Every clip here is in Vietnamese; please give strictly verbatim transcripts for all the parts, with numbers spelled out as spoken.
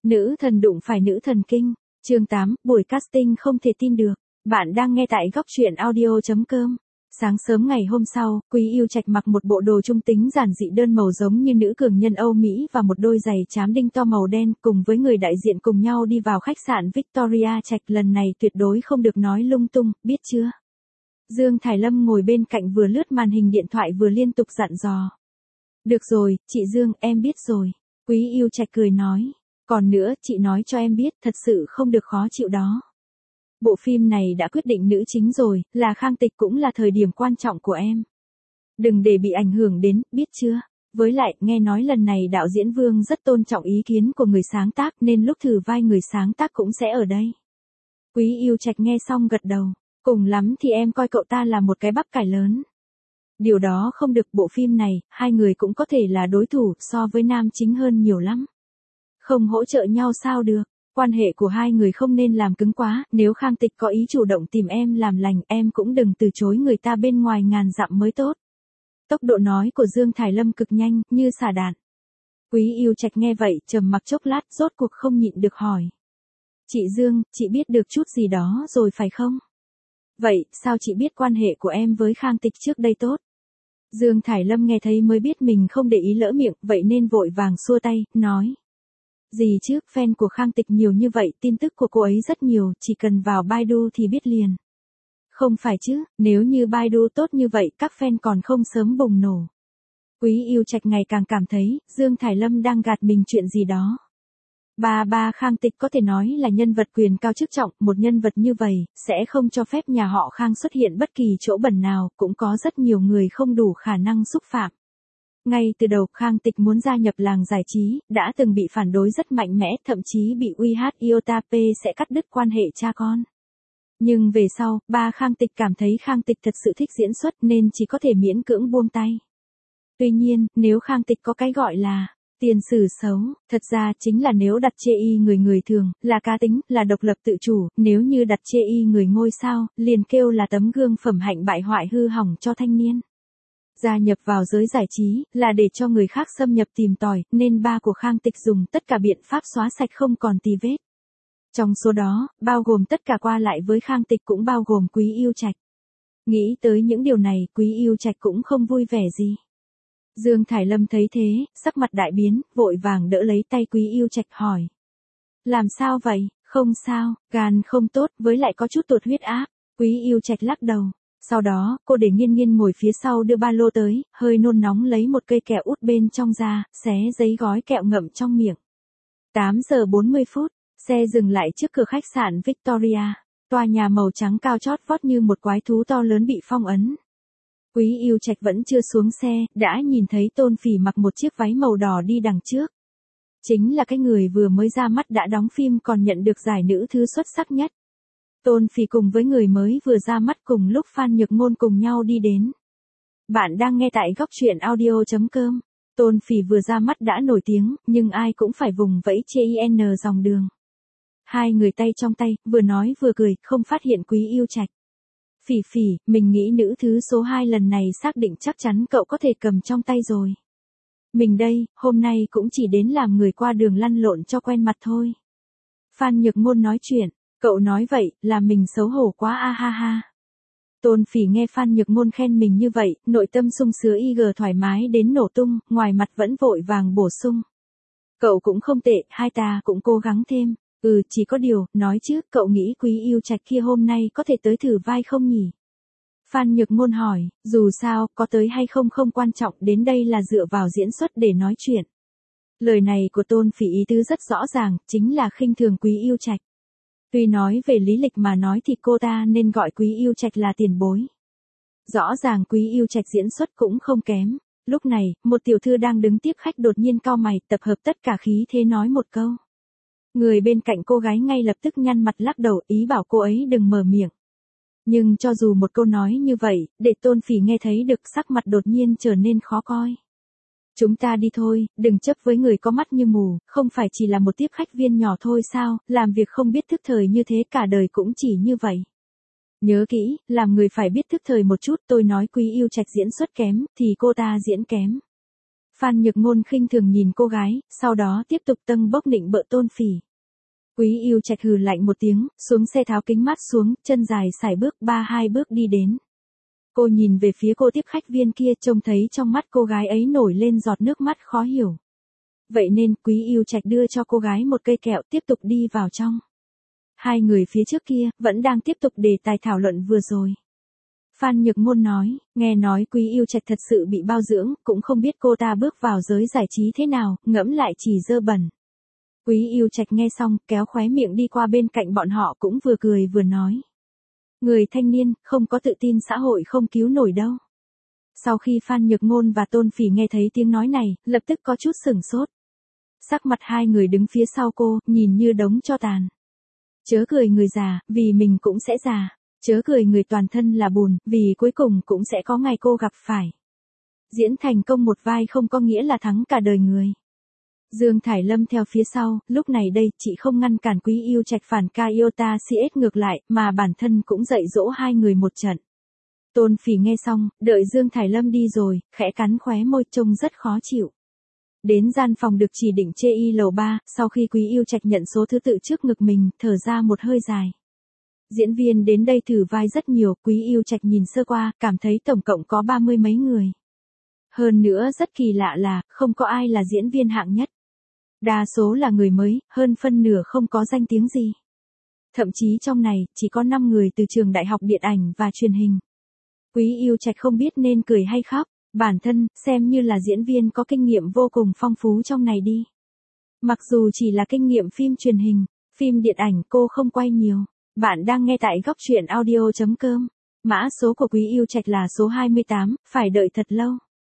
Nữ thần đụng phải nữ thần kinh. Chương tám, buổi casting không thể tin được. Bạn đang nghe tại góc truyện audio chấm com. Sáng sớm ngày hôm sau, Quý Yêu Trạch mặc một bộ đồ trung tính giản dị đơn màu giống như nữ cường nhân Âu Mỹ và một đôi giày trám đinh to màu đen, cùng với người đại diện cùng nhau đi vào khách sạn Victoria Trạch. Lần này tuyệt đối không được nói lung tung, biết chưa? Dương Thải Lâm ngồi bên cạnh vừa lướt màn hình điện thoại vừa liên tục dặn dò. Được rồi, chị Dương, em biết rồi. Quý Yêu Trạch cười nói. Còn nữa, chị nói cho em biết, thật sự không được khó chịu đó. Bộ phim này đã quyết định nữ chính rồi, là Khang Tịch, cũng là thời điểm quan trọng của em. Đừng để bị ảnh hưởng đến, biết chưa? Với lại, nghe nói lần này đạo diễn Vương rất tôn trọng ý kiến của người sáng tác, nên lúc thử vai người sáng tác cũng sẽ ở đây. Quý Yêu Trạch nghe xong gật đầu. Cùng lắm thì em coi cậu ta là một cái bắp cải lớn. Điều đó không được, bộ phim này, hai người cũng có thể là đối thủ so với nam chính hơn nhiều lắm. Không hỗ trợ nhau sao được, quan hệ của hai người không nên làm cứng quá, nếu Khang Tịch có ý chủ động tìm em làm lành, em cũng đừng từ chối người ta bên ngoài ngàn dặm mới tốt. Tốc độ nói của Dương Thải Lâm cực nhanh, như xả đạn. Quý Yêu Trạch nghe vậy, trầm mặc chốc lát, rốt cuộc không nhịn được hỏi. Chị Dương, chị biết được chút gì đó rồi phải không? Vậy, sao chị biết quan hệ của em với Khang Tịch trước đây tốt? Dương Thải Lâm nghe thấy mới biết mình không để ý lỡ miệng, vậy nên vội vàng xua tay, nói. Gì chứ, fan của Khang Tịch nhiều như vậy, tin tức của cô ấy rất nhiều, chỉ cần vào Baidu thì biết liền. Không phải chứ, nếu như Baidu tốt như vậy, các fan còn không sớm bùng nổ. Quý Yêu Trạch ngày càng cảm thấy, Dương Thải Lâm đang gạt mình chuyện gì đó. Ba ba Khang Tịch có thể nói là nhân vật quyền cao chức trọng, một nhân vật như vậy, sẽ không cho phép nhà họ Khang xuất hiện bất kỳ chỗ bẩn nào, cũng có rất nhiều người không đủ khả năng xúc phạm. Ngay từ đầu Khang Tịch muốn gia nhập làng giải trí, đã từng bị phản đối rất mạnh mẽ, thậm chí bị uy hát Iota P sẽ cắt đứt quan hệ cha con. Nhưng về sau, ba Khang Tịch cảm thấy Khang Tịch thật sự thích diễn xuất nên chỉ có thể miễn cưỡng buông tay. Tuy nhiên, nếu Khang Tịch có cái gọi là tiền sử xấu, thật ra chính là nếu đặt chê y người người thường, là cá tính, là độc lập tự chủ, nếu như đặt chê y người ngôi sao, liền kêu là tấm gương phẩm hạnh bại hoại hư hỏng cho thanh niên. Gia nhập vào giới giải trí, là để cho người khác xâm nhập tìm tòi, nên ba của Khang Tịch dùng tất cả biện pháp xóa sạch không còn tì vết. Trong số đó, bao gồm tất cả qua lại với Khang Tịch cũng bao gồm Quý Yêu Trạch. Nghĩ tới những điều này, Quý Yêu Trạch cũng không vui vẻ gì. Dương Thải Lâm thấy thế, sắc mặt đại biến, vội vàng đỡ lấy tay Quý Yêu Trạch hỏi. Làm sao vậy? Không sao, gan không tốt, với lại có chút tụt huyết áp. Quý Yêu Trạch lắc đầu. Sau đó, cô để Nghiên Nghiên ngồi phía sau đưa ba lô tới, hơi nôn nóng lấy một cây kẹo út bên trong ra, xé giấy gói kẹo ngậm trong miệng. tám giờ bốn mươi phút, xe dừng lại trước cửa khách sạn Victoria. Tòa nhà màu trắng cao chót vót như một quái thú to lớn bị phong ấn. Quý Yêu Trạch vẫn chưa xuống xe, đã nhìn thấy Tôn Phỉ mặc một chiếc váy màu đỏ đi đằng trước. Chính là cái người vừa mới ra mắt đã đóng phim còn nhận được giải nữ thứ xuất sắc nhất. Tôn Phỉ cùng với người mới vừa ra mắt cùng lúc Phan Nhược Ngôn cùng nhau đi đến. Bạn đang nghe tại góc truyện audio chấm com. Tôn Phỉ vừa ra mắt đã nổi tiếng, nhưng ai cũng phải vùng vẫy chê in dòng đường. Hai người tay trong tay, vừa nói vừa cười, không phát hiện Quý Yêu Trạch. Phỉ Phỉ, mình nghĩ nữ thứ số hai lần này xác định chắc chắn cậu có thể cầm trong tay rồi. Mình đây, hôm nay cũng chỉ đến làm người qua đường lăn lộn cho quen mặt thôi. Phan Nhược Ngôn nói chuyện, cậu nói vậy, làm mình xấu hổ quá a ha ha. Tôn Phỉ nghe Phan Nhược Ngôn khen mình như vậy, nội tâm sung sướng y gờ thoải mái đến nổ tung, ngoài mặt vẫn vội vàng bổ sung. Cậu cũng không tệ, hai ta cũng cố gắng thêm. Ừ, chỉ có điều, nói chứ, cậu nghĩ Quý Yêu Trạch kia hôm nay có thể tới thử vai không nhỉ? Phan Nhược Ngôn hỏi, dù sao, có tới hay không không quan trọng, đến đây là dựa vào diễn xuất để nói chuyện. Lời này của Tôn Phỉ ý tứ rất rõ ràng, chính là khinh thường Quý Yêu Trạch. Tuy nói về lý lịch mà nói thì cô ta nên gọi Quý Yêu Trạch là tiền bối. Rõ ràng Quý Yêu Trạch diễn xuất cũng không kém. Lúc này, một tiểu thư đang đứng tiếp khách đột nhiên cau mày, tập hợp tất cả khí thế nói một câu. Người bên cạnh cô gái ngay lập tức nhăn mặt lắc đầu, ý bảo cô ấy đừng mở miệng. Nhưng cho dù một câu nói như vậy, để Tôn Phỉ nghe thấy được, sắc mặt đột nhiên trở nên khó coi. Chúng ta đi thôi, đừng chấp với người có mắt như mù, không phải chỉ là một tiếp khách viên nhỏ thôi sao, làm việc không biết thức thời như thế cả đời cũng chỉ như vậy. Nhớ kỹ, làm người phải biết thức thời một chút, tôi nói Quý Yêu Trạch diễn xuất kém, thì cô ta diễn kém. Phan Nhược Ngôn khinh thường nhìn cô gái, sau đó tiếp tục tâng bốc nịnh bợ Tôn Phỉ. Quý Yêu Trạch hừ lạnh một tiếng, xuống xe tháo kính mát xuống, chân dài sải bước ba hai bước đi đến. Cô nhìn về phía cô tiếp khách viên kia, trông thấy trong mắt cô gái ấy nổi lên giọt nước mắt khó hiểu. Vậy nên Quý Yêu Trạch đưa cho cô gái một cây kẹo, tiếp tục đi vào trong. Hai người phía trước kia vẫn đang tiếp tục đề tài thảo luận vừa rồi. Phan Nhược Ngôn nói, nghe nói Quý Yêu Trạch thật sự bị bao dưỡng, cũng không biết cô ta bước vào giới giải trí thế nào, ngẫm lại chỉ dơ bẩn. Quý Yêu Trạch nghe xong, kéo khóe miệng đi qua bên cạnh bọn họ, cũng vừa cười vừa nói. Người thanh niên, không có tự tin xã hội không cứu nổi đâu. Sau khi Phan Nhược Ngôn và Tôn Phỉ nghe thấy tiếng nói này, lập tức có chút sửng sốt. Sắc mặt hai người đứng phía sau cô, nhìn như đống tro tàn. Chớ cười người già, vì mình cũng sẽ già. Chớ cười người toàn thân là bùn, vì cuối cùng cũng sẽ có ngày cô gặp phải. Diễn thành công một vai không có nghĩa là thắng cả đời người. Dương Thải Lâm theo phía sau, lúc này đây chị không ngăn cản Quý Yêu Trạch phản ca Iota xê ét ngược lại, mà bản thân cũng dạy dỗ hai người một trận. Tôn Phỉ nghe xong, đợi Dương Thải Lâm đi rồi, khẽ cắn khóe môi trông rất khó chịu. Đến gian phòng được chỉ định chê y lầu ba, sau khi Quý Yêu Trạch nhận số thứ tự trước ngực mình, thở ra một hơi dài. Diễn viên đến đây thử vai rất nhiều, Quý Yêu Trạch nhìn sơ qua, cảm thấy tổng cộng có ba mươi mấy người. Hơn nữa rất kỳ lạ là, không có ai là diễn viên hạng nhất. Đa số là người mới, hơn phân nửa không có danh tiếng gì. Thậm chí trong này, chỉ có năm người từ trường đại học điện ảnh và truyền hình. Quý Yêu Trạch không biết nên cười hay khóc, bản thân, xem như là diễn viên có kinh nghiệm vô cùng phong phú trong này đi. Mặc dù chỉ là kinh nghiệm phim truyền hình, phim điện ảnh cô không quay nhiều. Bạn đang nghe tại góc truyện audio chấm com. Mã số của Quý Yêu Trạch là số hai mươi tám, phải đợi thật lâu.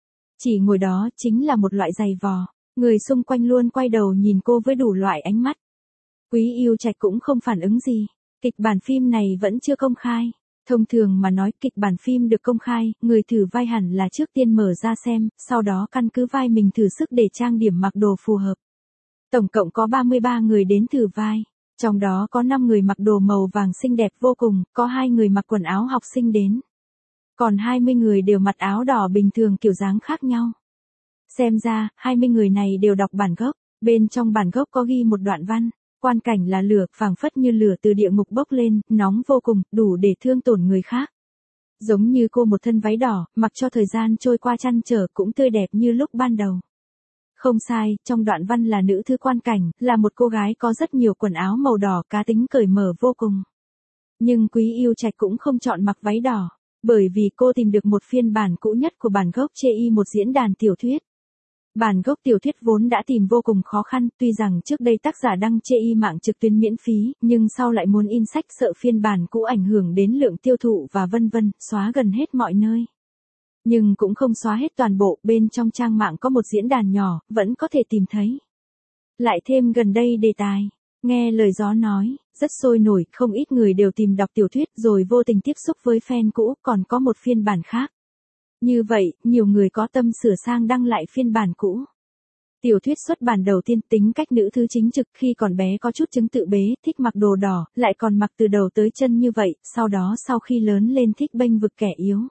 Chỉ ngồi đó chính là một loại giày vò. Người xung quanh luôn quay đầu nhìn cô với đủ loại ánh mắt. Quý Yêu Trạch cũng không phản ứng gì. Kịch bản phim này vẫn chưa công khai. Thông thường mà nói kịch bản phim được công khai, người thử vai hẳn là trước tiên mở ra xem, sau đó căn cứ vai mình thử sức để trang điểm mặc đồ phù hợp. Tổng cộng có ba mươi ba người đến thử vai. Trong đó có năm người mặc đồ màu vàng xinh đẹp vô cùng, có hai người mặc quần áo học sinh đến. Còn hai mươi người đều mặc áo đỏ bình thường kiểu dáng khác nhau. Xem ra, hai mươi người này đều đọc bản gốc, bên trong bản gốc có ghi một đoạn văn, quan cảnh là lửa, phảng phất như lửa từ địa ngục bốc lên, nóng vô cùng, đủ để thương tổn người khác. Giống như cô một thân váy đỏ, mặc cho thời gian trôi qua trăn trở cũng tươi đẹp như lúc ban đầu. Không sai, trong đoạn văn là nữ thư quan cảnh, là một cô gái có rất nhiều quần áo màu đỏ, cá tính cởi mở vô cùng. Nhưng Quý Yêu Trạch cũng không chọn mặc váy đỏ, bởi vì cô tìm được một phiên bản cũ nhất của bản gốc chê y một diễn đàn tiểu thuyết. Bản gốc tiểu thuyết vốn đã tìm vô cùng khó khăn, tuy rằng trước đây tác giả đăng chê y mạng trực tuyến miễn phí, nhưng sau lại muốn in sách sợ phiên bản cũ ảnh hưởng đến lượng tiêu thụ và vân vân, xóa gần hết mọi nơi. Nhưng cũng không xóa hết toàn bộ, bên trong trang mạng có một diễn đàn nhỏ, vẫn có thể tìm thấy. Lại thêm gần đây đề tài, nghe lời gió nói, rất sôi nổi, không ít người đều tìm đọc tiểu thuyết rồi vô tình tiếp xúc với fan cũ, còn có một phiên bản khác. Như vậy, nhiều người có tâm sửa sang đăng lại phiên bản cũ. Tiểu thuyết xuất bản đầu tiên tính cách nữ thứ chính trực khi còn bé có chút chứng tự bế, thích mặc đồ đỏ, lại còn mặc từ đầu tới chân như vậy, sau đó sau khi lớn lên thích bênh vực kẻ yếu.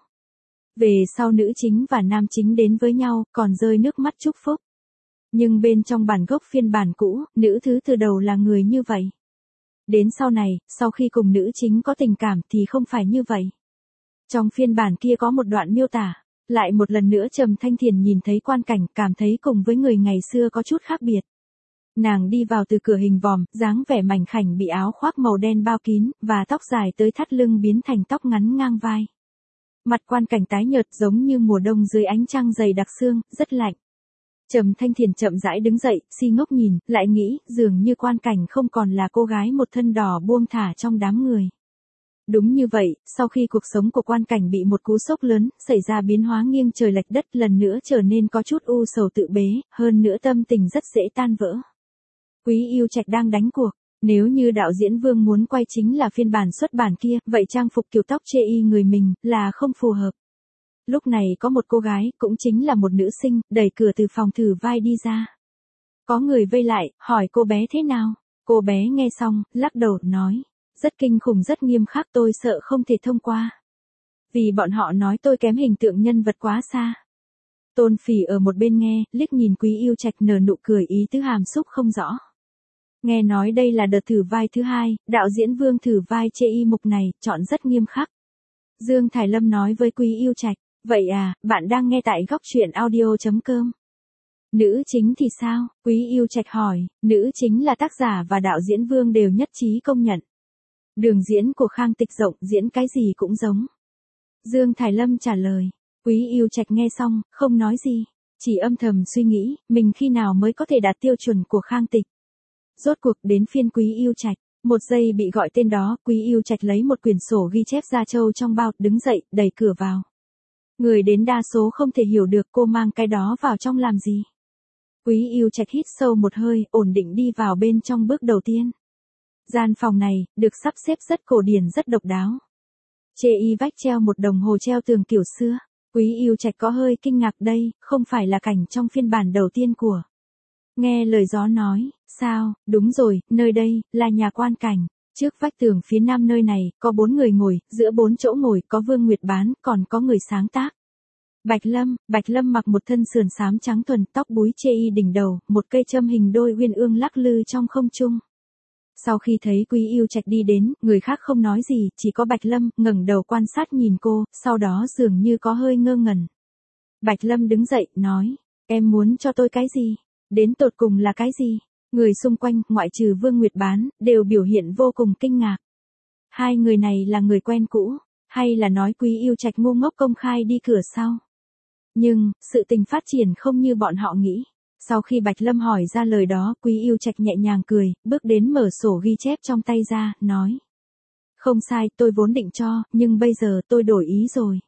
Về sau nữ chính và nam chính đến với nhau, còn rơi nước mắt chúc phúc. Nhưng bên trong bản gốc phiên bản cũ, nữ thứ từ đầu là người như vậy. Đến sau này, sau khi cùng nữ chính có tình cảm thì không phải như vậy. Trong phiên bản kia có một đoạn miêu tả, lại một lần nữa Trầm Thanh Thiền nhìn thấy quan cảnh, cảm thấy cùng với người ngày xưa có chút khác biệt. Nàng đi vào từ cửa hình vòm, dáng vẻ mảnh khảnh bị áo khoác màu đen bao kín, và tóc dài tới thắt lưng biến thành tóc ngắn ngang vai. Mặt quan cảnh tái nhợt giống như mùa đông dưới ánh trăng dày đặc sương, rất lạnh. Trầm Thanh Thiền chậm rãi đứng dậy, si ngốc nhìn, lại nghĩ, dường như quan cảnh không còn là cô gái một thân đỏ buông thả trong đám người. Đúng như vậy, sau khi cuộc sống của quan cảnh bị một cú sốc lớn, xảy ra biến hóa nghiêng trời lệch đất, lần nữa trở nên có chút u sầu tự bế, hơn nữa tâm tình rất dễ tan vỡ. Quý Yêu Trạch đang đánh cuộc. Nếu như đạo diễn Vương muốn quay chính là phiên bản xuất bản kia, vậy trang phục kiểu tóc chê y người mình, là không phù hợp. Lúc này có một cô gái, cũng chính là một nữ sinh, đẩy cửa từ phòng thử vai đi ra. Có người vây lại, hỏi cô bé thế nào? Cô bé nghe xong, lắc đầu, nói. Rất kinh khủng, rất nghiêm khắc, tôi sợ không thể thông qua. Vì bọn họ nói tôi kém hình tượng nhân vật quá xa. Tôn Phỉ ở một bên nghe, liếc nhìn Quý Yêu Trạch nở nụ cười ý tứ hàm xúc không rõ. Nghe nói đây là đợt thử vai thứ hai, đạo diễn Vương thử vai chê y mục này, chọn rất nghiêm khắc. Dương Thải Lâm nói với Quý Yêu Trạch, vậy à, bạn đang nghe tại góc truyện audio.com. Nữ chính thì sao? Quý Yêu Trạch hỏi, nữ chính là tác giả và đạo diễn Vương đều nhất trí công nhận. Đường diễn của Khang Tịch rộng, diễn cái gì cũng giống. Dương Thải Lâm trả lời. Quý Yêu Trạch nghe xong, không nói gì, chỉ âm thầm suy nghĩ, mình khi nào mới có thể đạt tiêu chuẩn của Khang Tịch. Rốt cuộc đến phiên Quý Yêu Trạch, một giây bị gọi tên đó, Quý Yêu Trạch lấy một quyển sổ ghi chép da trâu trong bao, đứng dậy, đẩy cửa vào. Người đến đa số không thể hiểu được cô mang cái đó vào trong làm gì. Quý Yêu Trạch hít sâu một hơi, ổn định đi vào bên trong bước đầu tiên. Gian phòng này, được sắp xếp rất cổ điển rất độc đáo. Chê y vách treo một đồng hồ treo tường kiểu xưa. Quý Yêu Trạch có hơi kinh ngạc đây, không phải là cảnh trong phiên bản đầu tiên của. Nghe lời gió nói, sao, đúng rồi, nơi đây, là nhà quan cảnh. Trước vách tường phía nam nơi này, có bốn người ngồi, giữa bốn chỗ ngồi có Vương Nguyệt Bán, còn có người sáng tác. Bạch Lâm, Bạch Lâm mặc một thân sườn xám trắng thuần, tóc búi chê y đỉnh đầu, một cây châm hình đôi uyên ương lắc lư trong không trung. Sau khi thấy Quý Yêu Trạch đi đến, người khác không nói gì, chỉ có Bạch Lâm ngẩng đầu quan sát nhìn cô, sau đó dường như có hơi ngơ ngẩn. Bạch Lâm đứng dậy, nói, em muốn cho tôi cái gì? Đến tột cùng là cái gì? Người xung quanh, ngoại trừ Vương Nguyệt Bán, đều biểu hiện vô cùng kinh ngạc. Hai người này là người quen cũ, hay là nói Quý Yêu Trạch ngu ngốc công khai đi cửa sau? Nhưng, sự tình phát triển không như bọn họ nghĩ. Sau khi Bạch Lâm hỏi ra lời đó, Quý Yêu Trạch nhẹ nhàng cười, bước đến mở sổ ghi chép trong tay ra, nói. Không sai, tôi vốn định cho, nhưng bây giờ tôi đổi ý rồi.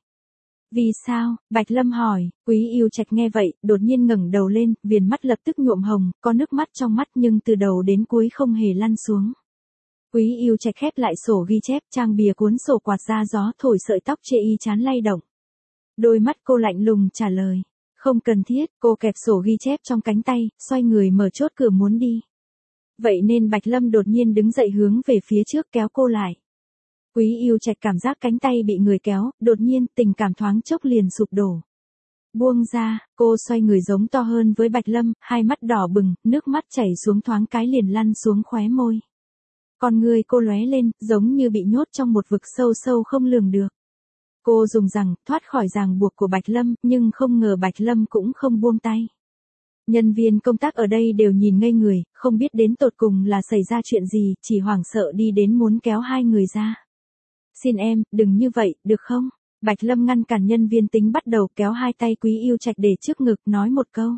Vì sao? Bạch Lâm hỏi. Quý Yêu Trạch nghe vậy, đột nhiên ngẩng đầu lên, viền mắt lập tức nhuộm hồng, có nước mắt trong mắt nhưng từ đầu đến cuối không hề lăn xuống. Quý Yêu Trạch khép lại sổ ghi chép, trang bìa cuốn sổ quạt ra gió thổi sợi tóc chê y chán lay động. Đôi mắt cô lạnh lùng trả lời. Không cần thiết, cô kẹp sổ ghi chép trong cánh tay, xoay người mở chốt cửa muốn đi. Vậy nên Bạch Lâm đột nhiên đứng dậy hướng về phía trước kéo cô lại. Quý Yêu Trạch cảm giác cánh tay bị người kéo, đột nhiên tình cảm thoáng chốc liền sụp đổ. Buông ra, cô xoay người giống to hơn với Bạch Lâm, hai mắt đỏ bừng, nước mắt chảy xuống thoáng cái liền lăn xuống khóe môi. Con người cô lóe lên, giống như bị nhốt trong một vực sâu sâu không lường được. Cô dùng rằng, thoát khỏi ràng buộc của Bạch Lâm, nhưng không ngờ Bạch Lâm cũng không buông tay. Nhân viên công tác ở đây đều nhìn ngây người, không biết đến tột cùng là xảy ra chuyện gì, chỉ hoảng sợ đi đến muốn kéo hai người ra. Xin em, đừng như vậy, được không? Bạch Lâm ngăn cản nhân viên tính bắt đầu kéo hai tay Quý Yêu Trạch để trước ngực, nói một câu.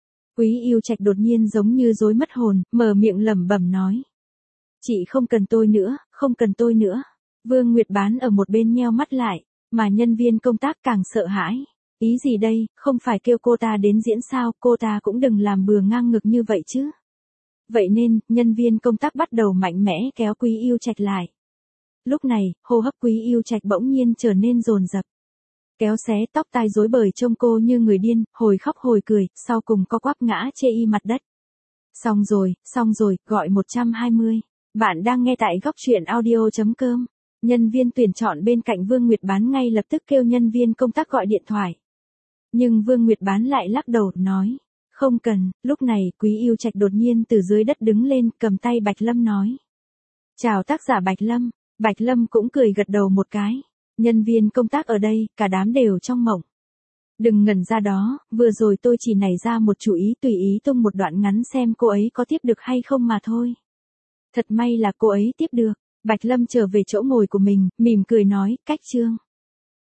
Quý Yêu Trạch đột nhiên giống như rối mất hồn, mở miệng lẩm bẩm nói. Chị không cần tôi nữa, không cần tôi nữa. Vương Nguyệt Bán ở một bên nheo mắt lại. Mà nhân viên công tác càng sợ hãi. Ý gì đây, không phải kêu cô ta đến diễn sao, cô ta cũng đừng làm bừa ngang ngực như vậy chứ. Vậy nên, nhân viên công tác bắt đầu mạnh mẽ kéo Quý Yêu Trạch lại. Lúc này, hô hấp Quý Yêu Trạch bỗng nhiên trở nên dồn dập. Kéo xé tóc tai rối bời trông cô như người điên, hồi khóc hồi cười, sau cùng co quắp ngã chê y mặt đất. Xong rồi, xong rồi, gọi một trăm hai mươi. Bạn đang nghe tại góc truyện audio.com. Nhân viên tuyển chọn bên cạnh Vương Nguyệt Bán ngay lập tức kêu nhân viên công tác gọi điện thoại. Nhưng Vương Nguyệt Bán lại lắc đầu, nói. Không cần, lúc này Quý Yêu Trạch đột nhiên từ dưới đất đứng lên, cầm tay Bạch Lâm nói. Chào tác giả Bạch Lâm. Bạch Lâm cũng cười gật đầu một cái. Nhân viên công tác ở đây, cả đám đều trong mộng. Đừng ngẩn ra đó, vừa rồi tôi chỉ nảy ra một chủ ý tùy ý tung một đoạn ngắn xem cô ấy có tiếp được hay không mà thôi. Thật may là cô ấy tiếp được. Bạch Lâm trở về chỗ ngồi của mình, mỉm cười nói, cách chương.